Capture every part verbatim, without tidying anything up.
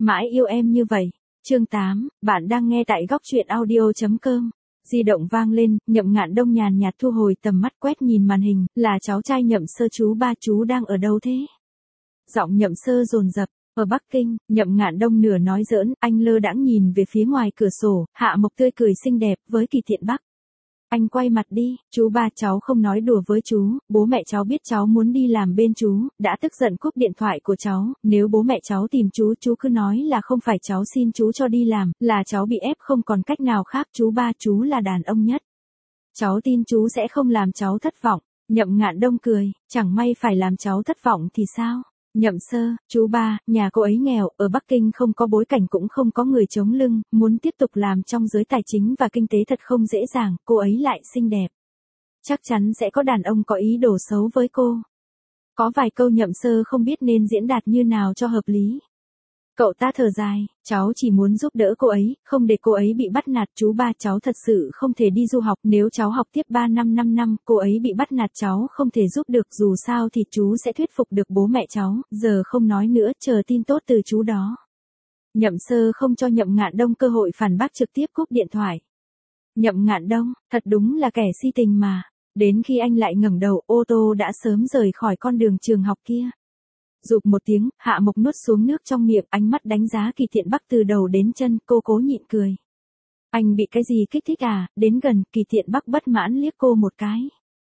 Mãi yêu em như vậy. Chương tám, bạn đang nghe tại góc truyện audio chấm com. Di động vang lên, Nhậm Ngạn Đông nhàn nhạt thu hồi tầm mắt quét nhìn màn hình, là cháu trai Nhậm Sơ chú ba, chú đang ở đâu thế? Giọng Nhậm Sơ dồn dập. Ở Bắc Kinh. Nhậm Ngạn Đông nửa nói giỡn, anh lơ đãng nhìn về phía ngoài cửa sổ, Hạ Mộc tươi cười xinh đẹp với Kỳ Thiện Bắc. Anh quay mặt đi, chú ba, cháu không nói đùa với chú, bố mẹ cháu biết cháu muốn đi làm bên chú, đã tức giận cúp điện thoại của cháu, nếu bố mẹ cháu tìm chú, chú cứ nói là không phải cháu xin chú cho đi làm, là cháu bị ép không còn cách nào khác, chú ba, chú là đàn ông nhất. Cháu tin chú sẽ không làm cháu thất vọng. Nhậm Ngạn Đông cười, chẳng may phải làm cháu thất vọng thì sao? Nhậm Sơ, chú ba, nhà cô ấy nghèo, ở Bắc Kinh không có bối cảnh cũng không có người chống lưng, muốn tiếp tục làm trong giới tài chính và kinh tế thật không dễ dàng, cô ấy lại xinh đẹp. Chắc chắn sẽ có đàn ông có ý đồ xấu với cô. Có vài câu Nhậm Sơ không biết nên diễn đạt như nào cho hợp lý. Cậu ta thở dài, cháu chỉ muốn giúp đỡ cô ấy, không để cô ấy bị bắt nạt, chú ba, cháu thật sự không thể đi du học, nếu cháu học tiếp ba năm năm năm, cô ấy bị bắt nạt cháu không thể giúp được, dù sao thì chú sẽ thuyết phục được bố mẹ cháu, giờ không nói nữa, chờ tin tốt từ chú đó. Nhậm Sơ không cho Nhậm Ngạn Đông cơ hội phản bác, trực tiếp cúp điện thoại. Nhậm Ngạn Đông, thật đúng là kẻ si tình mà. Đến khi anh lại ngẩng đầu, ô tô đã sớm rời khỏi con đường trường học kia. Rụp một tiếng, Hạ Mộc nuốt xuống nước trong miệng, ánh mắt đánh giá Kỳ Thiện Bắc từ đầu đến chân, cô cố nhịn cười. Anh bị cái gì kích thích à? Đến gần, Kỳ Thiện Bắc bất mãn liếc cô một cái.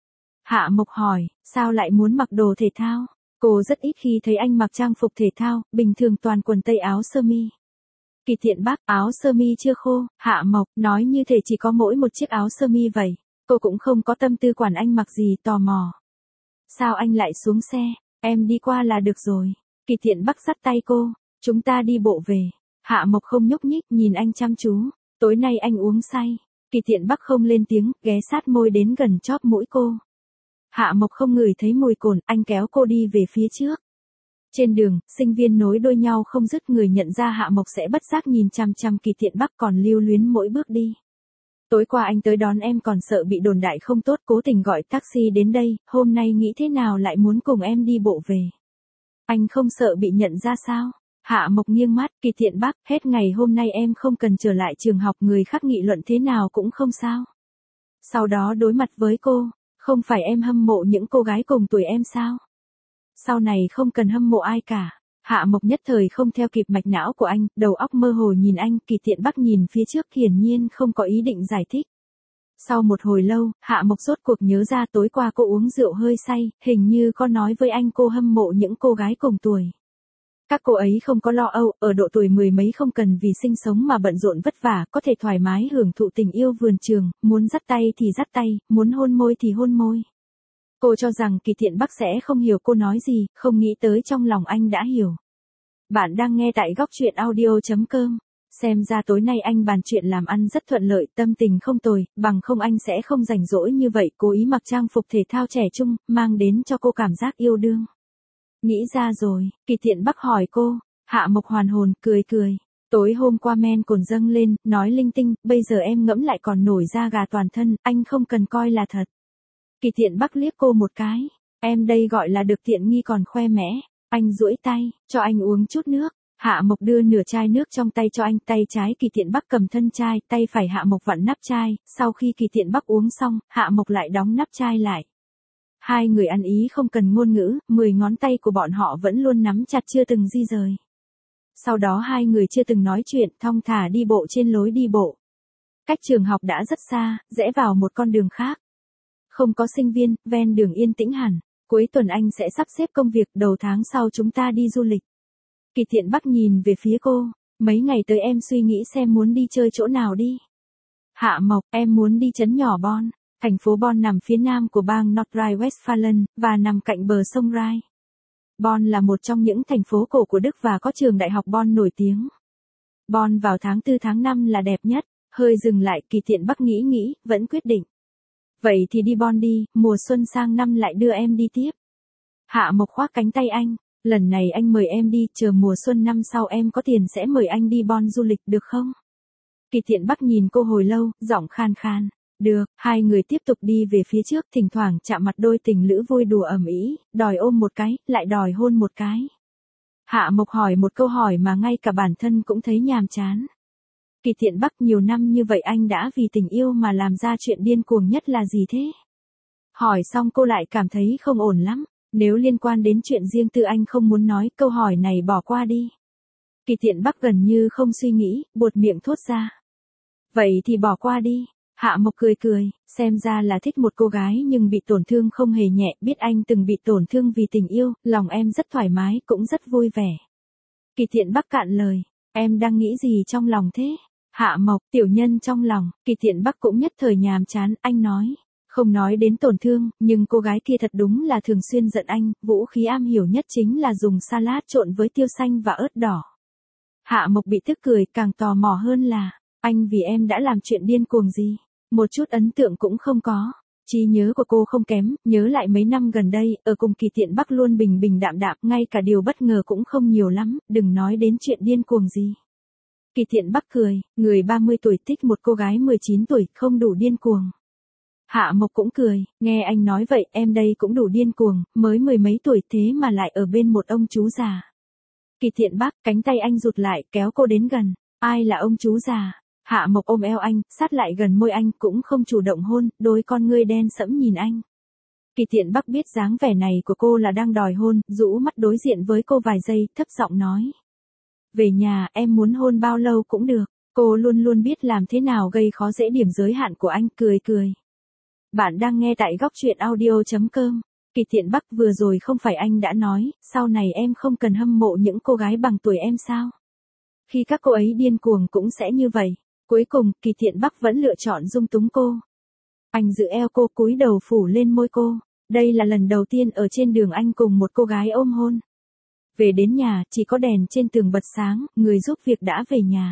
Hạ Mộc hỏi, sao lại muốn mặc đồ thể thao? Cô rất ít khi thấy anh mặc trang phục thể thao, bình thường toàn quần tây áo sơ mi. Kỳ Thiện Bắc, áo sơ mi chưa khô, Hạ Mộc nói như thể chỉ có mỗi một chiếc áo sơ mi vậy. Cô cũng không có tâm tư quản anh mặc gì, tò mò. Sao anh lại xuống xe? Em đi qua là được rồi. Kỳ Thiện Bắc dắt tay cô, chúng ta đi bộ về. Hạ Mộc không nhúc nhích, nhìn anh chăm chú. Tối nay anh uống say. Kỳ Thiện Bắc không lên tiếng, ghé sát môi đến gần chóp mũi cô. Hạ Mộc không ngửi thấy mùi cồn, anh kéo cô đi về phía trước. Trên đường, sinh viên nối đuôi nhau không dứt, người nhận ra Hạ Mộc sẽ bất giác nhìn chăm chăm Kỳ Thiện Bắc, còn lưu luyến mỗi bước đi. Tối qua anh tới đón em còn sợ bị đồn đại không tốt, cố tình gọi taxi đến đây, hôm nay nghĩ thế nào lại muốn cùng em đi bộ về. Anh không sợ bị nhận ra sao? Hạ Mộc nghiêng mắt, Kỳ Thiện Bắc, hết ngày hôm nay em không cần trở lại trường học, người khác nghị luận thế nào cũng không sao. Sau đó đối mặt với cô, không phải em hâm mộ những cô gái cùng tuổi em sao? Sau này không cần hâm mộ ai cả. Hạ Mộc nhất thời không theo kịp mạch não của anh, đầu óc mơ hồ nhìn anh, Kỳ Thiện Bắc nhìn phía trước hiển nhiên không có ý định giải thích. Sau một hồi lâu, Hạ Mộc rốt cuộc nhớ ra tối qua cô uống rượu hơi say, hình như có nói với anh cô hâm mộ những cô gái cùng tuổi. Các cô ấy không có lo âu, ở độ tuổi mười mấy không cần vì sinh sống mà bận rộn vất vả, có thể thoải mái hưởng thụ tình yêu vườn trường, muốn dắt tay thì dắt tay, muốn hôn môi thì hôn môi. Cô cho rằng Kỳ Thiện Bắc sẽ không hiểu cô nói gì, không nghĩ tới trong lòng anh đã hiểu. Bạn đang nghe tại góc truyện audio chấm com. Xem ra tối nay anh bàn chuyện làm ăn rất thuận lợi, tâm tình không tồi, bằng không anh sẽ không rảnh rỗi như vậy, cố ý mặc trang phục thể thao trẻ trung, mang đến cho cô cảm giác yêu đương. Nghĩ ra rồi, Kỳ Thiện Bắc hỏi cô. Hạ Mộc hoàn hồn, cười cười. Tối hôm qua men cồn dâng lên, nói linh tinh, bây giờ em ngẫm lại còn nổi da gà toàn thân, anh không cần coi là thật. Kỳ Thiện Bắc liếc cô một cái, em đây gọi là được tiện nghi còn khoe mẽ. Anh duỗi tay, cho anh uống chút nước. Hạ Mộc đưa nửa chai nước trong tay cho anh, tay trái Kỳ Thiện Bắc cầm thân chai, tay phải Hạ Mộc vặn nắp chai, sau khi Kỳ Thiện Bắc uống xong, Hạ Mộc lại đóng nắp chai lại. Hai người ăn ý không cần ngôn ngữ, mười ngón tay của bọn họ vẫn luôn nắm chặt chưa từng di rời. Sau đó hai người chưa từng nói chuyện, thong thả đi bộ trên lối đi bộ. Cách trường học đã rất xa, rẽ vào một con đường khác. Không có sinh viên, ven đường yên tĩnh hẳn. Cuối tuần anh sẽ sắp xếp công việc, đầu tháng sau chúng ta đi du lịch. Kỳ Thiện Bắc nhìn về phía cô, mấy ngày tới em suy nghĩ xem muốn đi chơi chỗ nào đi. Hạ Mộc, em muốn đi trấn nhỏ Bonn. Thành phố Bonn nằm phía nam của bang North Rhine-Westphalen, và nằm cạnh bờ sông Rhine. Bonn là một trong những thành phố cổ của Đức và có trường đại học Bonn nổi tiếng. Bonn vào tháng tư tháng năm là đẹp nhất, hơi dừng lại, Kỳ Thiện Bắc nghĩ nghĩ, vẫn quyết định. Vậy thì đi Bonn đi, mùa xuân sang năm lại đưa em đi tiếp. Hạ Mộc khoác cánh tay anh, lần này anh mời em đi, chờ mùa xuân năm sau em có tiền sẽ mời anh đi Bonn du lịch được không? Kỳ Thiện Bắc nhìn cô hồi lâu, giọng khan khan. Được, hai người tiếp tục đi về phía trước, thỉnh thoảng chạm mặt đôi tình lữ vui đùa ầm ĩ, đòi ôm một cái, lại đòi hôn một cái. Hạ Mộc hỏi một câu hỏi mà ngay cả bản thân cũng thấy nhàm chán. Kỳ Thiện Bắc, nhiều năm như vậy anh đã vì tình yêu mà làm ra chuyện điên cuồng nhất là gì thế? Hỏi xong cô lại cảm thấy không ổn lắm. Nếu liên quan đến chuyện riêng tư anh không muốn nói, câu hỏi này bỏ qua đi. Kỳ Thiện Bắc gần như không suy nghĩ, buột miệng thốt ra. Vậy thì bỏ qua đi. Hạ Mộc cười cười, xem ra là thích một cô gái nhưng bị tổn thương không hề nhẹ, biết anh từng bị tổn thương vì tình yêu, lòng em rất thoải mái, cũng rất vui vẻ. Kỳ Thiện Bắc cạn lời, em đang nghĩ gì trong lòng thế? Hạ Mộc, tiểu nhân trong lòng. Kỳ Thiện Bắc cũng nhất thời nhàm chán, anh nói. Không nói đến tổn thương, nhưng cô gái kia thật đúng là thường xuyên giận anh, vũ khí am hiểu nhất chính là dùng salad trộn với tiêu xanh và ớt đỏ. Hạ Mộc bị tức cười, càng tò mò hơn là, anh vì em đã làm chuyện điên cuồng gì? Một chút ấn tượng cũng không có. Trí nhớ của cô không kém, nhớ lại mấy năm gần đây, ở cùng Kỳ Thiện Bắc luôn bình bình đạm đạm, ngay cả điều bất ngờ cũng không nhiều lắm, đừng nói đến chuyện điên cuồng gì. Kỳ Thiện Bắc cười, người ba mươi tuổi thích một cô gái mười chín tuổi, không đủ điên cuồng. Hạ Mộc cũng cười, nghe anh nói vậy, em đây cũng đủ điên cuồng, mới mười mấy tuổi thế mà lại ở bên một ông chú già. Kỳ Thiện Bắc, cánh tay anh rụt lại, kéo cô đến gần. Ai là ông chú già? Hạ Mộc ôm eo anh, sát lại gần môi anh, cũng không chủ động hôn, đôi con ngươi đen sẫm nhìn anh. Kỳ Thiện Bắc biết dáng vẻ này của cô là đang đòi hôn, rũ mắt đối diện với cô vài giây, thấp giọng nói. Về nhà, em muốn hôn bao lâu cũng được. Cô luôn luôn biết làm thế nào gây khó dễ điểm giới hạn của anh, cười cười. Bạn đang nghe tại góc truyện audio chấm com. Kỳ Thiện Bắc, vừa rồi không phải anh đã nói, sau này em không cần hâm mộ những cô gái bằng tuổi em sao? Khi các cô ấy điên cuồng cũng sẽ như vậy. Cuối cùng, Kỳ Thiện Bắc vẫn lựa chọn dung túng cô. Anh giữ eo cô, cúi đầu phủ lên môi cô. Đây là lần đầu tiên ở trên đường anh cùng một cô gái ôm hôn. Về đến nhà, chỉ có đèn trên tường bật sáng, người giúp việc đã về nhà.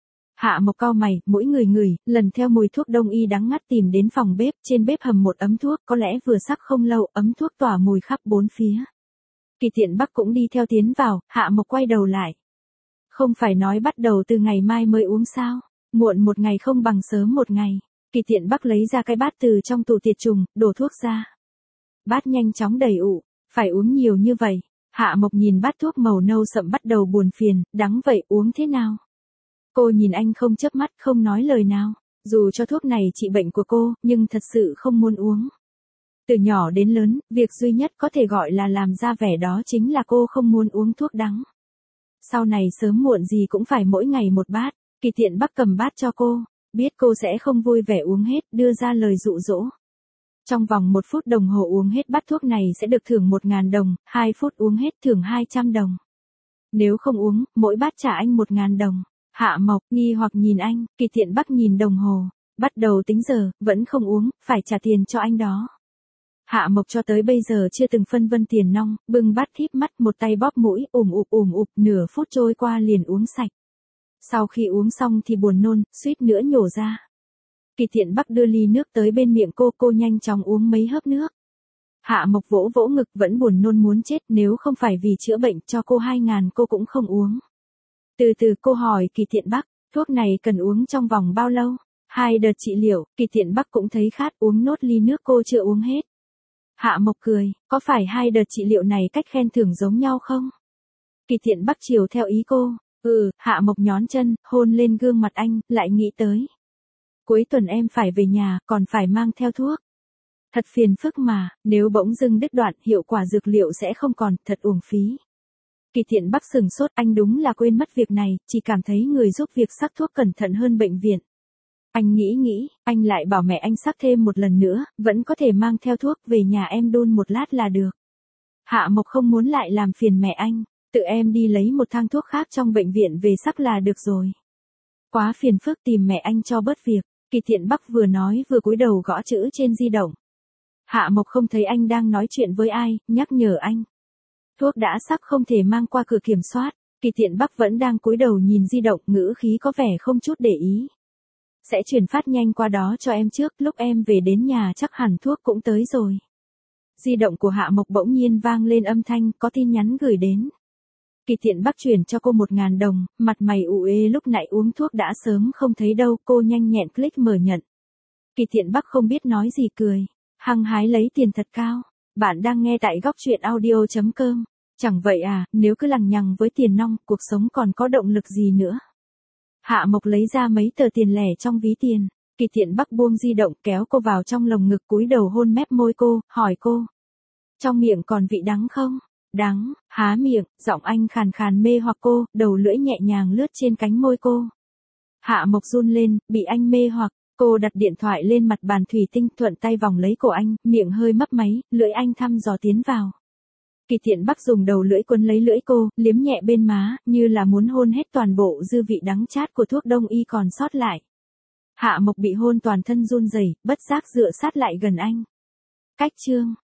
Hạ Mộc cau mày, mỗi người ngửi, lần theo mùi thuốc đông y đắng ngắt tìm đến phòng bếp, trên bếp hầm một ấm thuốc, có lẽ vừa sắc không lâu, ấm thuốc tỏa mùi khắp bốn phía. Kỳ Thiện Bắc cũng đi theo tiến vào, Hạ Mộc quay đầu lại. Không phải nói bắt đầu từ ngày mai mới uống sao? Muộn một ngày không bằng sớm một ngày. Kỳ Thiện Bắc lấy ra cái bát từ trong tủ tiệt trùng, đổ thuốc ra. Bát nhanh chóng đầy ụ, phải uống nhiều như vậy. Hạ Mộc nhìn bát thuốc màu nâu sậm bắt đầu buồn phiền, đắng vậy uống thế nào? Cô nhìn anh không chớp mắt, không nói lời nào. Dù cho thuốc này trị bệnh của cô, nhưng thật sự không muốn uống. Từ nhỏ đến lớn, việc duy nhất có thể gọi là làm ra vẻ đó chính là cô không muốn uống thuốc đắng. Sau này sớm muộn gì cũng phải mỗi ngày một bát. Kỳ Thiện Bắc cầm bát cho cô, biết cô sẽ không vui vẻ uống hết, đưa ra lời dụ dỗ. Trong vòng một phút đồng hồ uống hết bát thuốc này sẽ được thưởng một ngàn đồng, hai phút uống hết thưởng hai trăm đồng. Nếu không uống, mỗi bát trả anh một ngàn đồng. Hạ Mộc nghi hoặc nhìn anh, Kỳ Thiện Bắc nhìn đồng hồ, bắt đầu tính giờ, vẫn không uống, phải trả tiền cho anh đó. Hạ Mộc cho tới bây giờ chưa từng phân vân tiền nong, bưng bát thíp mắt, một tay bóp mũi, ùm ụp ùm ụp, nửa phút trôi qua liền uống sạch. Sau khi uống xong thì buồn nôn, suýt nữa nhổ ra. Kỳ Thiện Bắc đưa ly nước tới bên miệng cô, cô nhanh chóng uống mấy hớp nước. Hạ Mộc vỗ vỗ ngực, vẫn buồn nôn muốn chết, nếu không phải vì chữa bệnh cho cô hai ngàn cô cũng không uống. Từ từ cô hỏi Kỳ Thiện Bắc, thuốc này cần uống trong vòng bao lâu? Hai đợt trị liệu. Kỳ Thiện Bắc cũng thấy khát, uống nốt ly nước cô chưa uống hết. Hạ Mộc cười, có phải hai đợt trị liệu này cách khen thưởng giống nhau không? Kỳ Thiện Bắc chiều theo ý cô. Ừ, Hạ Mộc nhón chân, hôn lên gương mặt anh, lại nghĩ tới. Cuối tuần em phải về nhà, còn phải mang theo thuốc. Thật phiền phức mà, nếu bỗng dưng đứt đoạn, hiệu quả dược liệu sẽ không còn, thật uổng phí. Kỳ Thiện Bắc sừng sốt, anh đúng là quên mất việc này, chỉ cảm thấy người giúp việc sắc thuốc cẩn thận hơn bệnh viện. Anh nghĩ nghĩ, anh lại bảo mẹ anh sắc thêm một lần nữa, vẫn có thể mang theo thuốc, về nhà em đun một lát là được. Hạ Mộc không muốn lại làm phiền mẹ anh, tự em đi lấy một thang thuốc khác trong bệnh viện về sắc là được rồi. Quá phiền phức, tìm mẹ anh cho bớt việc. Kỳ Thiện Bắc vừa nói vừa cúi đầu gõ chữ trên di động. Hạ Mộc không thấy anh đang nói chuyện với ai, nhắc nhở anh. Thuốc đã sắc không thể mang qua cửa kiểm soát. Kỳ Thiện Bắc vẫn đang cúi đầu nhìn di động, ngữ khí có vẻ không chút để ý. Sẽ chuyển phát nhanh qua đó cho em trước, lúc em về đến nhà chắc hẳn thuốc cũng tới rồi. Di động của Hạ Mộc bỗng nhiên vang lên âm thanh, có tin nhắn gửi đến. Kỳ Thiện Bắc chuyển cho cô một ngàn đồng, mặt mày ủ ê, lúc nãy uống thuốc đã sớm không thấy đâu, cô nhanh nhẹn click mở nhận. Kỳ Thiện Bắc không biết nói gì cười, hăng hái lấy tiền thật cao. Bạn đang nghe tại góc truyện audio chấm com. Chẳng vậy à, nếu cứ lằng nhằng với tiền nong, cuộc sống còn có động lực gì nữa. Hạ Mộc lấy ra mấy tờ tiền lẻ trong ví tiền. Kỳ Thiện Bắc buông di động, kéo cô vào trong lồng ngực, cúi đầu hôn mép môi cô, hỏi cô. Trong miệng còn vị đắng không? Đắng, há miệng, giọng anh khàn khàn mê hoặc cô, đầu lưỡi nhẹ nhàng lướt trên cánh môi cô. Hạ Mộc run lên, bị anh mê hoặc, cô đặt điện thoại lên mặt bàn thủy tinh, thuận tay vòng lấy cổ anh, miệng hơi mấp máy, lưỡi anh thăm dò tiến vào. Kỳ Thiện Bắc dùng đầu lưỡi quấn lấy lưỡi cô, liếm nhẹ bên má, như là muốn hôn hết toàn bộ dư vị đắng chát của thuốc đông y còn sót lại. Hạ Mộc bị hôn toàn thân run rẩy, bất giác dựa sát lại gần anh. Cách chương